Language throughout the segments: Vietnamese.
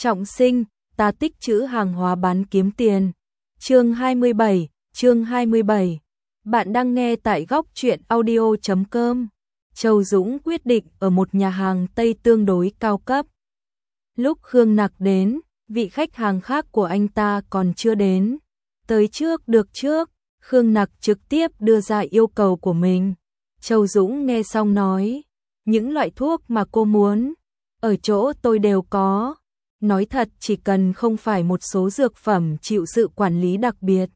Trọng sinh, ta tích trữ hàng hóa bán kiếm tiền. Chương 27. Bạn đang nghe tại góc truyện audio.com. Châu Dũng quyết định ở một nhà hàng Tây tương đối cao cấp. Lúc Khương Nặc đến, vị khách hàng khác của anh ta còn chưa đến. Tới trước được trước, Khương Nặc trực tiếp đưa ra yêu cầu của mình. Châu Dũng nghe xong nói, những loại thuốc mà cô muốn, ở chỗ tôi đều có. Nói thật, chỉ cần không phải một số dược phẩm chịu sự quản lý đặc biệt,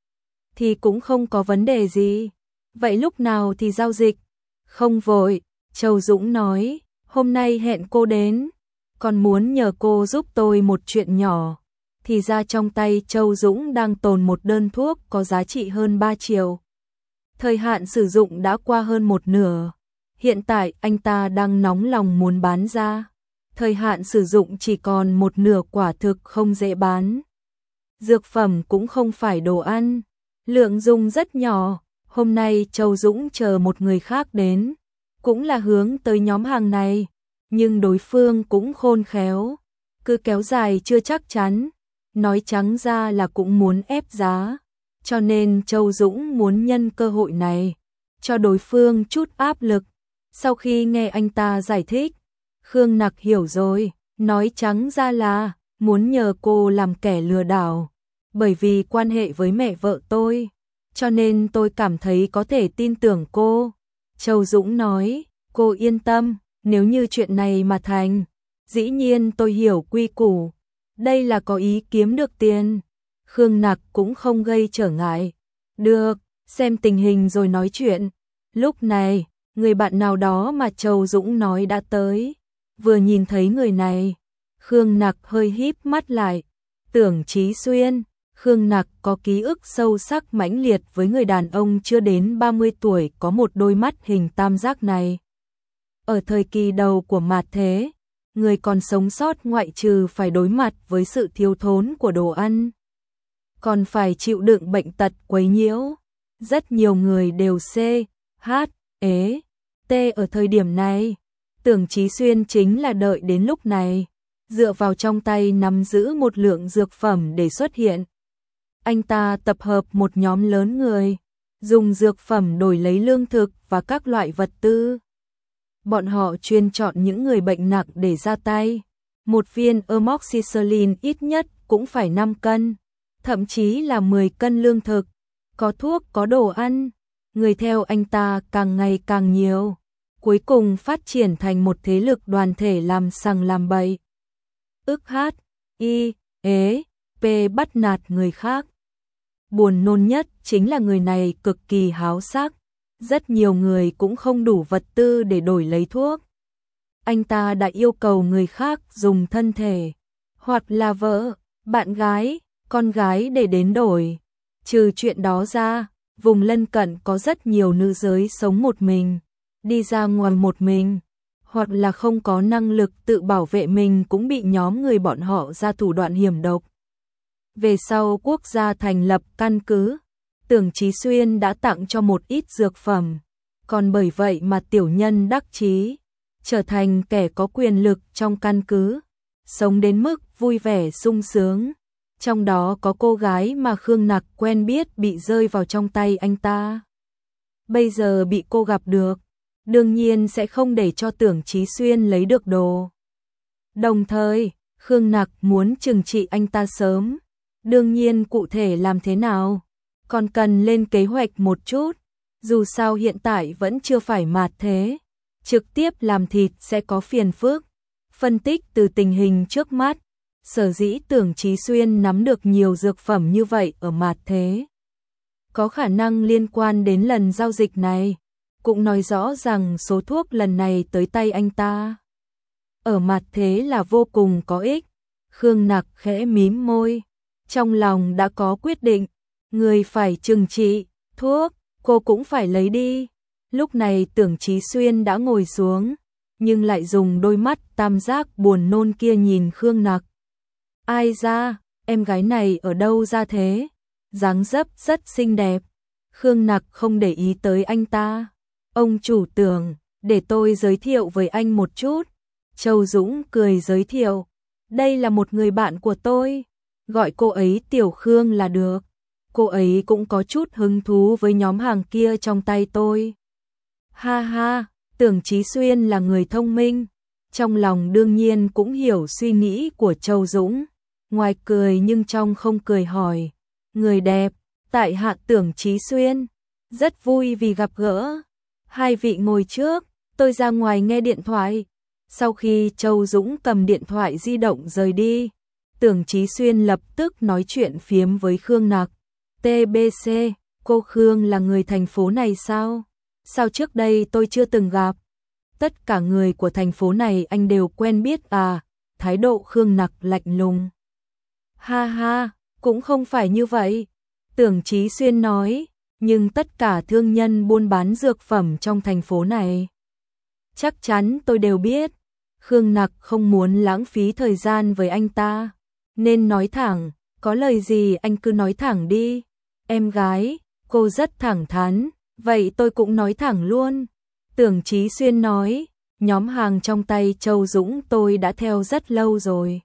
thì cũng không có vấn đề gì. Vậy lúc nào thì giao dịch? Không vội, Châu Dũng nói, hôm nay hẹn cô đến, còn muốn nhờ cô giúp tôi một chuyện nhỏ. Thì ra trong tay Châu Dũng đang tồn một đơn thuốc có giá trị hơn 3 triệu. Thời hạn sử dụng đã qua hơn một nửa. Hiện tại anh ta đang nóng lòng muốn bán ra. Thời hạn sử dụng chỉ còn một nửa, quả thực không dễ bán. Dược phẩm cũng không phải đồ ăn, lượng dùng rất nhỏ. Hôm nay Châu Dũng chờ một người khác đến, cũng là hướng tới nhóm hàng này, nhưng đối phương cũng khôn khéo, cứ kéo dài chưa chắc chắn, nói trắng ra là cũng muốn ép giá, cho nên Châu Dũng muốn nhân cơ hội này cho đối phương chút áp lực. Sau khi nghe anh ta giải thích, Khương Nặc hiểu rồi, nói trắng ra là muốn nhờ cô làm kẻ lừa đảo, bởi vì quan hệ với mẹ vợ tôi, cho nên tôi cảm thấy có thể tin tưởng cô. Châu Dũng nói, cô yên tâm, nếu như chuyện này mà thành, dĩ nhiên tôi hiểu quy củ, đây là có ý kiếm được tiền. Khương Nặc cũng không gây trở ngại, được, xem tình hình rồi nói chuyện. Lúc này, người bạn nào đó mà Châu Dũng nói đã tới. Vừa nhìn thấy người này, Khương Nặc hơi híp mắt lại. Tưởng Chí Xuyên. Khương Nặc có ký ức sâu sắc mãnh liệt với người đàn ông chưa đến 30 tuổi có một đôi mắt hình tam giác này. Ở thời kỳ đầu của mạt thế, người còn sống sót ngoại trừ phải đối mặt với sự thiếu thốn của đồ ăn, còn phải chịu đựng bệnh tật quấy nhiễu. Rất nhiều người đều T ở thời điểm này. Tưởng Chí Xuyên chính là đợi đến lúc này, dựa vào trong tay nắm giữ một lượng dược phẩm để xuất hiện. Anh ta tập hợp một nhóm lớn người, dùng dược phẩm đổi lấy lương thực và các loại vật tư. Bọn họ chuyên chọn những người bệnh nặng để ra tay. Một viên amoxicillin ít nhất cũng phải 5 cân, thậm chí là 10 cân lương thực, có thuốc có đồ ăn. Người theo anh ta càng ngày càng nhiều, cuối cùng phát triển thành một thế lực đoàn thể làm sằng làm bậy. Bắt nạt người khác. Buồn nôn nhất chính là người này cực kỳ háo sắc, rất nhiều người cũng không đủ vật tư để đổi lấy thuốc. Anh ta đã yêu cầu người khác dùng thân thể, hoặc là vợ, bạn gái, con gái để đến đổi. Trừ chuyện đó ra, vùng lân cận có rất nhiều nữ giới sống một mình, đi ra ngoài một mình, hoặc là không có năng lực tự bảo vệ mình cũng bị nhóm người bọn họ ra thủ đoạn hiểm độc. Về sau quốc gia thành lập căn cứ, Tưởng Chí Xuyên đã tặng cho một ít dược phẩm, còn bởi vậy mà tiểu nhân đắc chí, trở thành kẻ có quyền lực trong căn cứ, sống đến mức vui vẻ sung sướng. Trong đó có cô gái mà Khương Nặc quen biết bị rơi vào trong tay anh ta. Bây giờ bị cô gặp được, đương nhiên sẽ không để cho Tưởng Chí Xuyên lấy được đồ. Đồng thời, Khương Nặc muốn trừng trị anh ta sớm. Đương nhiên cụ thể làm thế nào, còn cần lên kế hoạch một chút. Dù sao hiện tại vẫn chưa phải mạt thế, trực tiếp làm thịt sẽ có phiền phức. Phân tích từ tình hình trước mắt, sở dĩ Tưởng Chí Xuyên nắm được nhiều dược phẩm như vậy ở mạt thế, có khả năng liên quan đến lần giao dịch này, cũng nói rõ rằng số thuốc lần này tới tay anh ta ở mạt thế là vô cùng có ích. Khương Nặc khẽ mím môi, trong lòng đã có quyết định, người phải trừng trị, thuốc cô cũng phải lấy đi. Lúc này Tưởng Chí Xuyên đã ngồi xuống, nhưng lại dùng đôi mắt tam giác buồn nôn kia nhìn Khương Nặc. Ai ra, em gái này ở đâu ra thế? Dáng dấp rất xinh đẹp. Khương Nặc không để ý tới anh ta. Ông chủ Tưởng, để tôi giới thiệu với anh một chút. Châu Dũng cười giới thiệu. Đây là một người bạn của tôi, gọi cô ấy Tiểu Khương là được. Cô ấy cũng có chút hứng thú với nhóm hàng kia trong tay tôi. Ha ha, Tưởng Chí Xuyên là người thông minh, trong lòng đương nhiên cũng hiểu suy nghĩ của Châu Dũng, ngoài cười nhưng trong không cười hỏi, người đẹp, tại hạ Tưởng Chí Xuyên, rất vui vì gặp gỡ. Hai vị ngồi trước, tôi ra ngoài nghe điện thoại. Sau khi Châu Dũng cầm điện thoại di động rời đi, Tưởng Chí Xuyên lập tức nói chuyện phiếm với Khương Nặc. TBC, cô Khương là người thành phố này sao? Sao trước đây tôi chưa từng gặp? Tất cả người của thành phố này anh đều quen biết à? Thái độ Khương Nặc lạnh lùng. Ha ha, cũng không phải như vậy. Tưởng Chí Xuyên nói, nhưng tất cả thương nhân buôn bán dược phẩm trong thành phố này, chắc chắn tôi đều biết. Khương Nặc không muốn lãng phí thời gian với anh ta, nên nói thẳng, có lời gì anh cứ nói thẳng đi. Em gái, cô rất thẳng thắn, vậy tôi cũng nói thẳng luôn. Tưởng Chí Xuyên nói, nhóm hàng trong tay Châu Dũng tôi đã theo rất lâu rồi.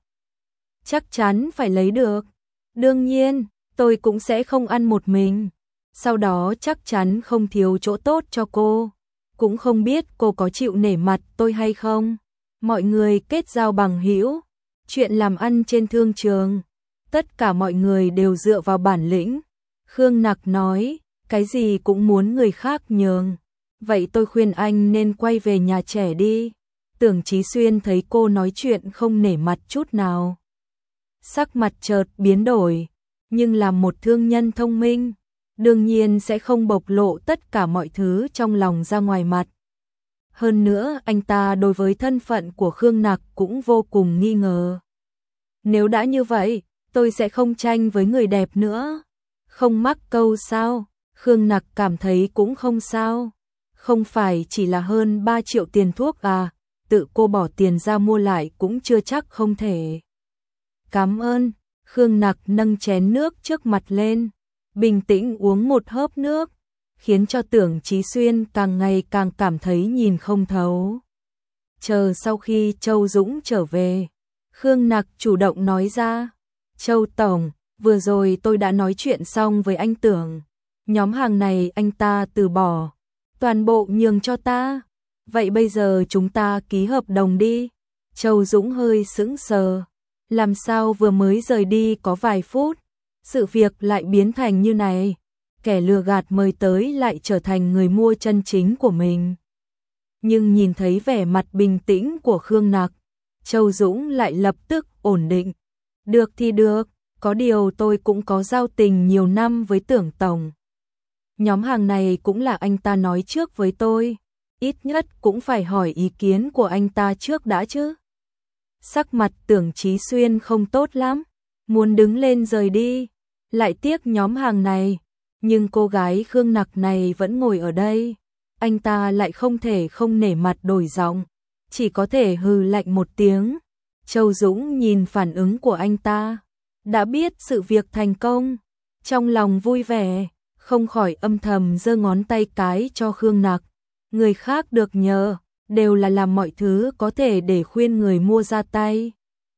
Chắc chắn phải lấy được. Đương nhiên, tôi cũng sẽ không ăn một mình. Sau đó chắc chắn không thiếu chỗ tốt cho cô. Cũng không biết cô có chịu nể mặt tôi hay không. Mọi người kết giao bằng hữu, chuyện làm ăn trên thương trường, tất cả mọi người đều dựa vào bản lĩnh. Khương Nặc nói, cái gì cũng muốn người khác nhường. Vậy tôi khuyên anh nên quay về nhà trẻ đi. Tưởng Chí Xuyên thấy cô nói chuyện không nể mặt chút nào, sắc mặt chợt biến đổi, nhưng là một thương nhân thông minh, đương nhiên sẽ không bộc lộ tất cả mọi thứ trong lòng ra ngoài mặt. Hơn nữa anh ta đối với thân phận của Khương Nặc cũng vô cùng nghi ngờ. Nếu đã như vậy, tôi sẽ không tranh với người đẹp nữa. Không mắc câu sao? Khương Nặc cảm thấy cũng không sao. Không phải chỉ là hơn 3 triệu tiền thuốc à, tự cô bỏ tiền ra mua lại cũng chưa chắc không thể. Cảm ơn. Khương Nặc nâng chén nước trước mặt lên, bình tĩnh uống một hớp nước, khiến cho Tưởng Chí Xuyên càng ngày càng cảm thấy nhìn không thấu. Chờ sau khi Châu Dũng trở về, Khương Nặc chủ động nói ra, Châu Tổng, vừa rồi tôi đã nói chuyện xong với anh Tưởng, nhóm hàng này anh ta từ bỏ, toàn bộ nhường cho ta, vậy bây giờ chúng ta ký hợp đồng đi. Châu Dũng hơi sững sờ, làm sao vừa mới rời đi có vài phút, sự việc lại biến thành như này, kẻ lừa gạt mời tới lại trở thành người mua chân chính của mình. Nhưng nhìn thấy vẻ mặt bình tĩnh của Khương Nặc, Châu Dũng lại lập tức ổn định. Được thì được, có điều tôi cũng có giao tình nhiều năm với Tưởng Tổng. Nhóm hàng này cũng là anh ta nói trước với tôi, ít nhất cũng phải hỏi ý kiến của anh ta trước đã chứ. Sắc mặt Tưởng Chí Xuyên không tốt lắm, muốn đứng lên rời đi, lại tiếc nhóm hàng này, nhưng cô gái Khương Nặc này vẫn ngồi ở đây, anh ta lại không thể không nể mặt đổi giọng, chỉ có thể hừ lạnh một tiếng. Châu Dũng nhìn phản ứng của anh ta, đã biết sự việc thành công, trong lòng vui vẻ, không khỏi âm thầm giơ ngón tay cái cho Khương Nặc. Người khác được nhờ, đều là làm mọi thứ có thể để khuyên người mua ra tay.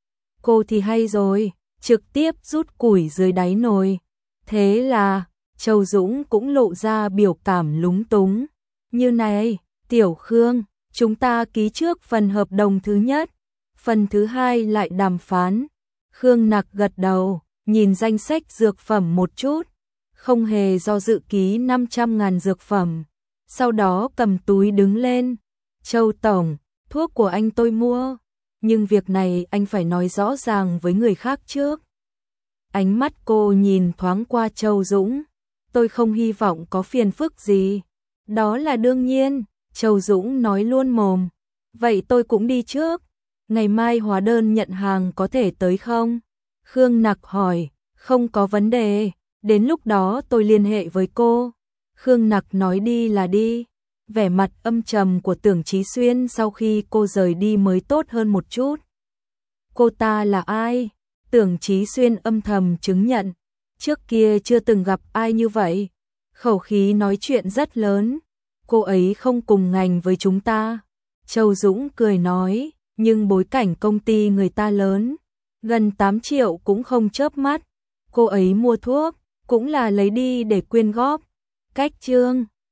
Cô thì hay rồi, trực tiếp rút củi dưới đáy nồi. Thế là, Châu Dũng cũng lộ ra biểu cảm lúng túng. Như này, Tiểu Khương, chúng ta ký trước phần hợp đồng thứ nhất, phần thứ hai lại đàm phán. Khương Nặc gật đầu, nhìn danh sách dược phẩm một chút, không hề do dự ký 500.000 dược phẩm. Sau đó cầm túi đứng lên. Châu Tổng, thuốc của anh tôi mua, nhưng việc này anh phải nói rõ ràng với người khác trước. Ánh mắt cô nhìn thoáng qua Châu Dũng, tôi không hy vọng có phiền phức gì. Đó là đương nhiên, Châu Dũng nói luôn mồm. Vậy tôi cũng đi trước, ngày mai hóa đơn nhận hàng có thể tới không? Khương Nặc hỏi, không có vấn đề, đến lúc đó tôi liên hệ với cô. Khương Nặc nói đi là đi. Vẻ mặt âm trầm của Tưởng Chí Xuyên sau khi cô rời đi mới tốt hơn một chút. Cô ta là ai? Tưởng Chí Xuyên âm thầm chứng nhận, trước kia chưa từng gặp ai như vậy. Khẩu khí nói chuyện rất lớn, cô ấy không cùng ngành với chúng ta. Châu Dũng cười nói, nhưng bối cảnh công ty người ta lớn, Gần 8 triệu cũng không chớp mắt. Cô ấy mua thuốc, cũng là lấy đi để quyên góp. Cách chương